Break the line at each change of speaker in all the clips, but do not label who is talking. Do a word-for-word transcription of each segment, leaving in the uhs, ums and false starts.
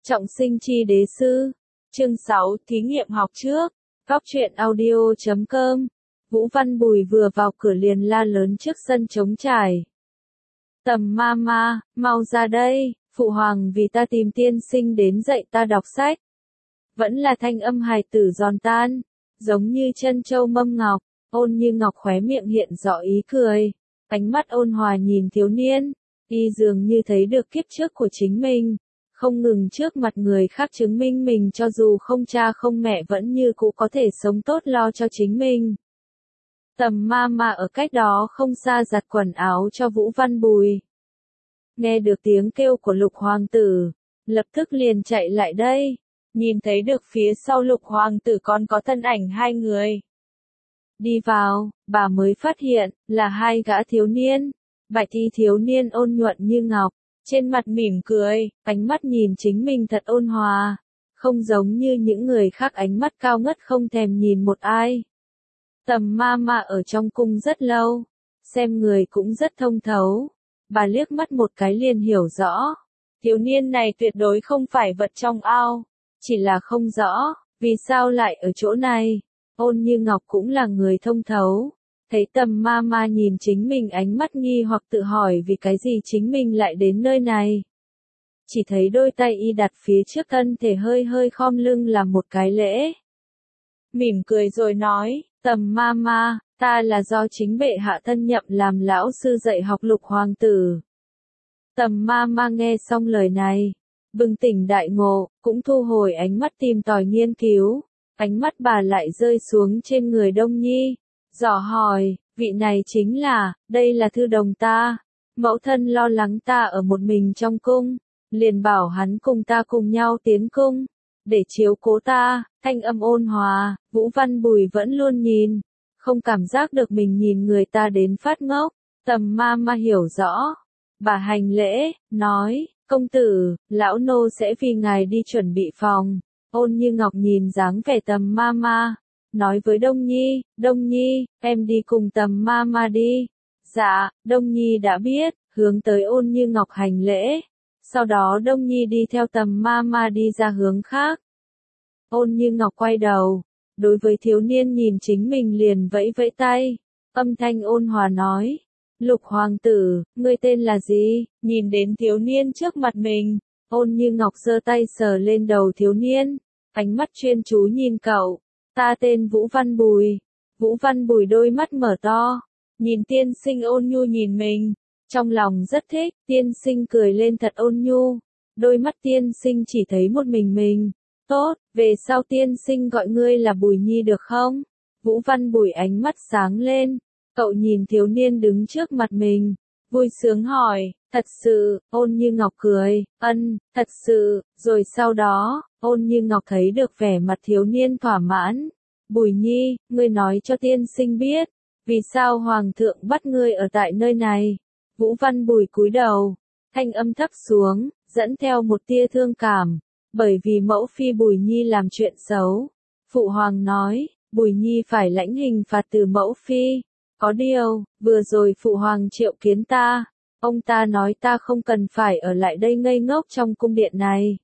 Trọng sinh chi đế sư. Chương sáu, thí nghiệm học trước. Góc truyện audio chấm com. Vũ Văn Bùi vừa vào cửa liền la lớn trước sân trống trải. Tầm ma ma, mau ra đây, phụ hoàng vì ta tìm tiên sinh đến dạy ta đọc sách. Vẫn là thanh âm hài tử giòn tan, giống như chân châu mâm ngọc, Ôn Như Ngọc khóe miệng hiện rõ ý cười. Ánh mắt ôn hòa nhìn thiếu niên, y dường như thấy được kiếp trước của chính mình. Không ngừng trước mặt người khác chứng minh mình cho dù không cha không mẹ vẫn như cũ có thể sống tốt lo cho chính mình. Tầm ma ma ở cách đó không xa giặt quần áo cho Vũ Văn Bùi. Nghe được tiếng kêu của Lục Hoàng tử, lập tức liền chạy lại đây, nhìn thấy được phía sau Lục Hoàng tử còn có thân ảnh hai người. Đi vào, bà mới phát hiện, là hai gã thiếu niên, bạch y thiếu niên ôn nhuận như ngọc. Trên mặt mỉm cười, ánh mắt nhìn chính mình thật ôn hòa, không giống như những người khác ánh mắt cao ngất không thèm nhìn một ai. Tầm ma ma ở trong cung rất lâu, xem người cũng rất thông thấu, bà liếc mắt một cái liền hiểu rõ. Thiếu niên này tuyệt đối không phải vật trong ao, chỉ là không rõ, vì sao lại ở chỗ này. Ôn Như Ngọc cũng là người thông thấu. Thấy tầm ma ma nhìn chính mình ánh mắt nghi hoặc tự hỏi vì cái gì chính mình lại đến nơi này. Chỉ thấy đôi tay y đặt phía trước thân thể hơi hơi khom lưng làm một cái lễ. Mỉm cười rồi nói, tầm ma ma, ta là do chính bệ hạ thân nhậm làm lão sư dạy học Lục Hoàng tử. Tầm ma ma nghe xong lời này, bừng tỉnh đại ngộ, cũng thu hồi ánh mắt tìm tòi nghiên cứu. Ánh mắt bà lại rơi xuống trên người Đông Nhi. Dò hỏi, vị này chính là, đây là thư đồng ta. Mẫu thân lo lắng ta ở một mình trong cung, liền bảo hắn cùng ta cùng nhau tiến cung, để chiếu cố ta. Thanh âm ôn hòa, Vũ Văn Bùi vẫn luôn nhìn, không cảm giác được mình nhìn người ta đến phát ngốc. Tầm ma ma hiểu rõ, bà hành lễ, nói, công tử, lão nô sẽ vì ngài đi chuẩn bị phòng. Ôn Như Ngọc nhìn dáng vẻ tầm ma ma, nói với Đông Nhi, Đông Nhi, em đi cùng tầm ma ma đi. Dạ, Đông Nhi đã biết, hướng tới Ôn Như Ngọc hành lễ. Sau đó Đông Nhi đi theo tầm ma ma đi ra hướng khác. Ôn Như Ngọc quay đầu, đối với thiếu niên nhìn chính mình liền vẫy vẫy tay. Âm thanh ôn hòa nói, Lục Hoàng tử, ngươi tên là gì? Nhìn đến thiếu niên trước mặt mình, Ôn Như Ngọc giơ tay sờ lên đầu thiếu niên, ánh mắt chuyên chú nhìn cậu. Ta tên Vũ Văn Bùi. Vũ Văn Bùi đôi mắt mở to, nhìn tiên sinh ôn nhu nhìn mình, trong lòng rất thích. Tiên sinh cười lên thật ôn nhu, đôi mắt tiên sinh chỉ thấy một mình mình. Tốt, về sau tiên sinh gọi ngươi là Bùi Nhi được không? Vũ Văn Bùi ánh mắt sáng lên, cậu nhìn thiếu niên đứng trước mặt mình, vui sướng hỏi, thật sự? Ôn Như Ngọc cười, ân, thật sự. Rồi sau đó, Ôn Như Ngọc thấy được vẻ mặt thiếu niên thỏa mãn. Bùi Nhi, ngươi nói cho tiên sinh biết, vì sao Hoàng thượng bắt ngươi ở tại nơi này? Vũ Văn Bùi cúi đầu, thanh âm thấp xuống, dẫn theo một tia thương cảm, bởi vì mẫu phi Bùi Nhi làm chuyện xấu. Phụ Hoàng nói, Bùi Nhi phải lãnh hình phạt từ mẫu phi. Có điều, vừa rồi Phụ Hoàng triệu kiến ta, ông ta nói ta không cần phải ở lại đây ngây ngốc trong cung điện này.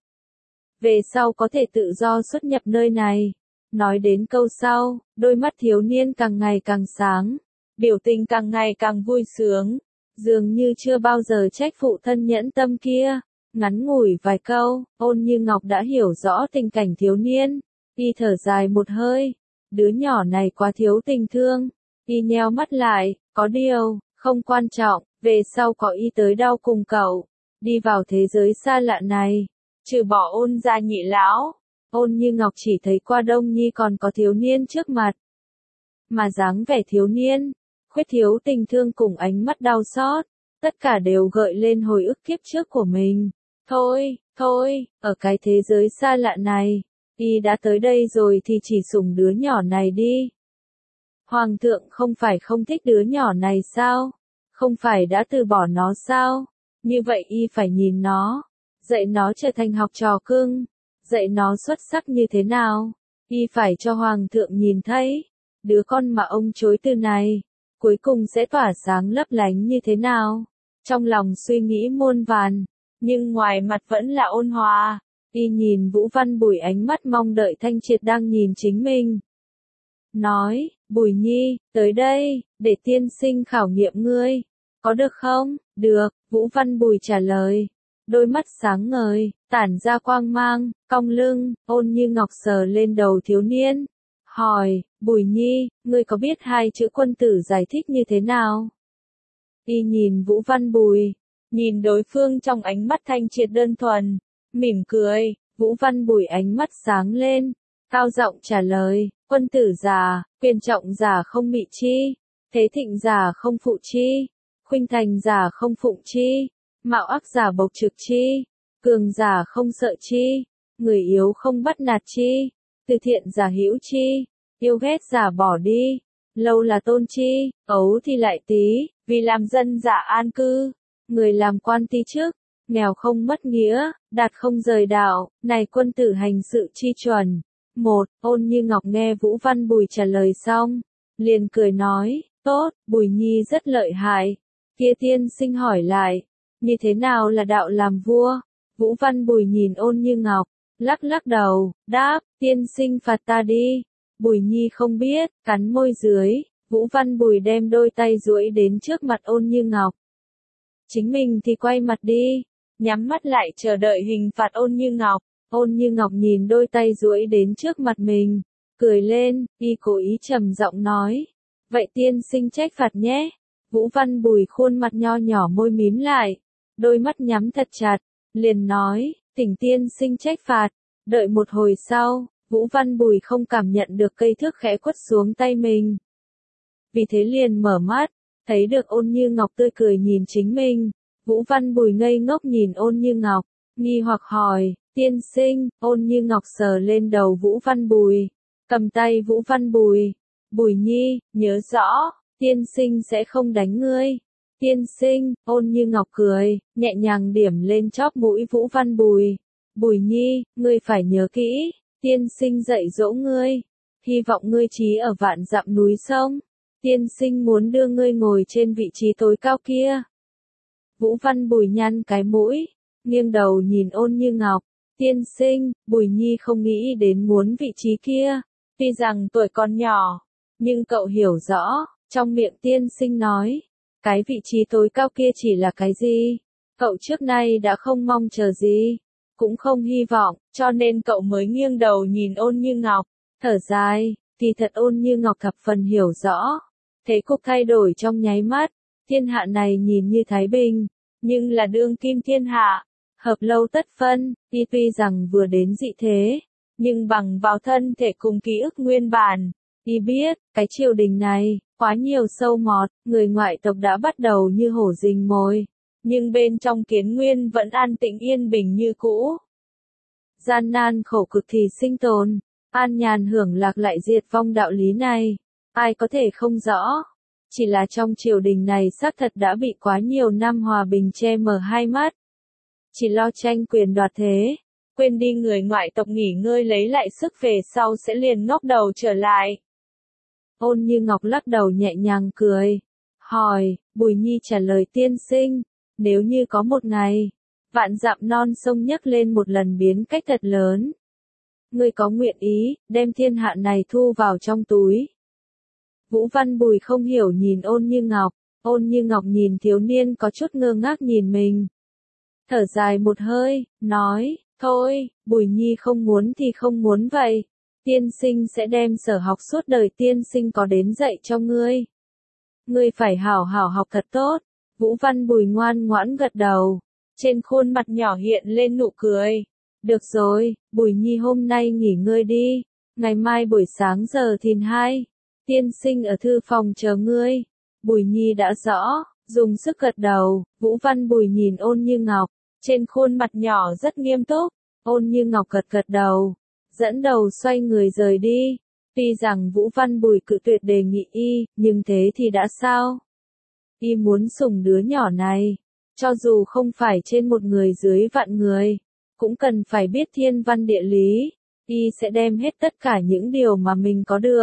Về sau có thể tự do xuất nhập nơi này. Nói đến câu sau, đôi mắt thiếu niên càng ngày càng sáng, biểu tình càng ngày càng vui sướng, dường như chưa bao giờ trách phụ thân nhẫn tâm kia. Ngắn ngủi vài câu, Ôn Như Ngọc đã hiểu rõ tình cảnh thiếu niên, y thở dài một hơi, đứa nhỏ này quá thiếu tình thương, y nheo mắt lại, có điều, không quan trọng, về sau có y tới đâu cùng cậu, đi vào thế giới xa lạ này, trừ bỏ Ôn gia nhị lão. Ôn Như Ngọc chỉ thấy qua Đông Nhi còn có thiếu niên trước mặt. Mà dáng vẻ thiếu niên, khuyết thiếu tình thương cùng ánh mắt đau xót, tất cả đều gợi lên hồi ức kiếp trước của mình. Thôi, thôi, ở cái thế giới xa lạ này, y đã tới đây rồi thì chỉ sủng đứa nhỏ này đi. Hoàng thượng không phải không thích đứa nhỏ này sao? Không phải đã từ bỏ nó sao? Như vậy y phải nhìn nó, dạy nó trở thành học trò cưng. Dạy nó xuất sắc như thế nào, y phải cho Hoàng thượng nhìn thấy, đứa con mà ông chối từ này, cuối cùng sẽ tỏa sáng lấp lánh như thế nào. Trong lòng suy nghĩ muôn vàn, nhưng ngoài mặt vẫn là ôn hòa. Y nhìn Vũ Văn Bùi ánh mắt mong đợi thanh triệt đang nhìn chính mình. Nói, Bùi Nhi, tới đây, để tiên sinh khảo nghiệm ngươi. Có được không? Được, Vũ Văn Bùi trả lời. Đôi mắt sáng ngời, tản ra quang mang, cong lưng, ôn như ngọc sờ lên đầu thiếu niên. Hỏi, Bùi Nhi, ngươi có biết hai chữ quân tử giải thích như thế nào? Y nhìn Vũ Văn Bùi, nhìn đối phương trong ánh mắt thanh triệt đơn thuần, mỉm cười, Vũ Văn Bùi ánh mắt sáng lên, cao giọng trả lời, quân tử giả, quyền trọng giả không mị chi, thế thịnh giả không phụ chi, khuynh thành giả không phụng chi, mạo ác giả bộc trực chi, cường giả không sợ chi, người yếu không bắt nạt chi, từ thiện giả hữu chi, yêu ghét giả bỏ đi, lâu là tôn chi, ấu thì lại tí, vì làm dân giả an cư, người làm quan ti chức, nghèo không mất nghĩa, đạt không rời đạo, này quân tử hành sự chi chuẩn. Một, ôn như ngọc nghe Vũ Văn Bùi trả lời xong, liền cười nói, tốt, Bùi Nhi rất lợi hại. Kia tiên sinh hỏi lại, như thế nào là đạo làm vua? Vũ Văn Bùi nhìn ôn như ngọc, lắc lắc đầu, đáp, tiên sinh phạt ta đi. Bùi Nhi không biết, cắn môi dưới, Vũ Văn Bùi đem đôi tay duỗi đến trước mặt ôn như ngọc. Chính mình thì quay mặt đi, nhắm mắt lại chờ đợi hình phạt ôn như ngọc. Ôn như ngọc nhìn đôi tay duỗi đến trước mặt mình, cười lên, y cố ý trầm giọng nói, vậy tiên sinh trách phạt nhé. Vũ Văn Bùi khuôn mặt nho nhỏ môi mím lại, đôi mắt nhắm thật chặt, liền nói, thỉnh tiên sinh trách phạt. Đợi một hồi sau, Vũ Văn Bùi không cảm nhận được cây thước khẽ quất xuống tay mình. Vì thế liền mở mắt, thấy được ôn như ngọc tươi cười nhìn chính mình. Vũ Văn Bùi ngây ngốc nhìn ôn như ngọc, nghi hoặc hỏi, tiên sinh, ôn như ngọc sờ lên đầu Vũ Văn Bùi, cầm tay Vũ Văn Bùi, Bùi Nhi, nhớ rõ, tiên sinh sẽ không đánh ngươi. Tiên sinh, ôn như ngọc cười, nhẹ nhàng điểm lên chóp mũi Vũ Văn Bùi. Bùi Nhi, ngươi phải nhớ kỹ, tiên sinh dạy dỗ ngươi, hy vọng ngươi trí ở vạn dặm núi sông, tiên sinh muốn đưa ngươi ngồi trên vị trí tối cao kia. Vũ Văn Bùi nhăn cái mũi, nghiêng đầu nhìn ôn như ngọc, tiên sinh, Bùi Nhi không nghĩ đến muốn vị trí kia, tuy rằng tuổi còn nhỏ, nhưng cậu hiểu rõ, trong miệng tiên sinh nói, cái vị trí tối cao kia chỉ là cái gì, cậu trước nay đã không mong chờ gì, cũng không hy vọng, cho nên cậu mới nghiêng đầu nhìn ôn như ngọc, thở dài, kỳ thật ôn như ngọc thập phần hiểu rõ, thế cục thay đổi trong nháy mắt, thiên hạ này nhìn như thái bình, nhưng là đương kim thiên hạ, hợp lâu tất phân, y tuy rằng vừa đến dị thế, nhưng bằng vào thân thể cùng ký ức nguyên bản, y biết, cái triều đình này, quá nhiều sâu mọt, người ngoại tộc đã bắt đầu như hổ rình mồi, nhưng bên trong Kiến Nguyên vẫn an tĩnh yên bình như cũ. Gian nan khổ cực thì sinh tồn, an nhàn hưởng lạc lại diệt vong đạo lý này, ai có thể không rõ. Chỉ là trong triều đình này xác thật đã bị quá nhiều năm hòa bình che mờ hai mắt. Chỉ lo tranh quyền đoạt thế, quên đi người ngoại tộc nghỉ ngơi lấy lại sức về sau sẽ liền ngóc đầu trở lại. Ôn như ngọc lắc đầu nhẹ nhàng cười, hỏi, Bùi Nhi trả lời tiên sinh, nếu như có một ngày, vạn dặm non sông nhấc lên một lần biến cách thật lớn, ngươi có nguyện ý, đem thiên hạ này thu vào trong túi. Vũ Văn Bùi không hiểu nhìn ôn như ngọc, ôn như ngọc nhìn thiếu niên có chút ngơ ngác nhìn mình. Thở dài một hơi, nói, thôi, Bùi Nhi không muốn thì không muốn vậy. Tiên sinh sẽ đem sở học suốt đời tiên sinh có đến dạy cho ngươi. Ngươi phải hảo hảo học thật tốt. Vũ Văn Bùi ngoan ngoãn gật đầu. Trên khuôn mặt nhỏ hiện lên nụ cười. Được rồi, Bùi Nhi hôm nay nghỉ ngơi đi. Ngày mai buổi sáng giờ thìn hai. Tiên sinh ở thư phòng chờ ngươi. Bùi Nhi đã rõ, dùng sức gật đầu. Vũ Văn Bùi nhìn ôn như ngọc. Trên khuôn mặt nhỏ rất nghiêm túc. Ôn như ngọc gật gật đầu. Dẫn đầu xoay người rời đi. Tuy rằng Vũ Văn Bùi cự tuyệt đề nghị y, nhưng thế thì đã sao? Y muốn sủng đứa nhỏ này. Cho dù không phải trên một người dưới vạn người, cũng cần phải biết thiên văn địa lý. Y sẽ đem hết tất cả những điều mà mình có được.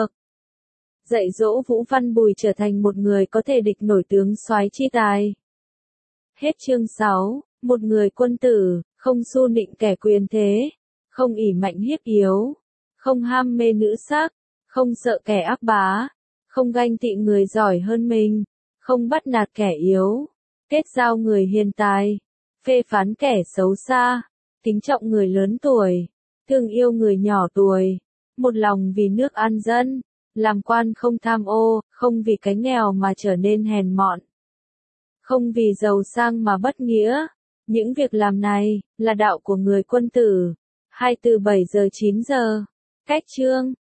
Dạy dỗ Vũ Văn Bùi trở thành một người có thể địch nổi tướng soái chi tài. Hết chương sáu. Một người quân tử, không xu nịnh kẻ quyền thế. không ỷ mạnh hiếp yếu, không ham mê nữ sắc, không sợ kẻ áp bá, không ganh tị người giỏi hơn mình, không bắt nạt kẻ yếu, kết giao người hiền tài, phê phán kẻ xấu xa, kính trọng người lớn tuổi, thương yêu người nhỏ tuổi, một lòng vì nước an dân, làm quan không tham ô, không vì cái nghèo mà trở nên hèn mọn, không vì giàu sang mà bất nghĩa. Những việc làm này là đạo của người quân tử. hai mươi tư bảy giờ chín giờ. Cách chương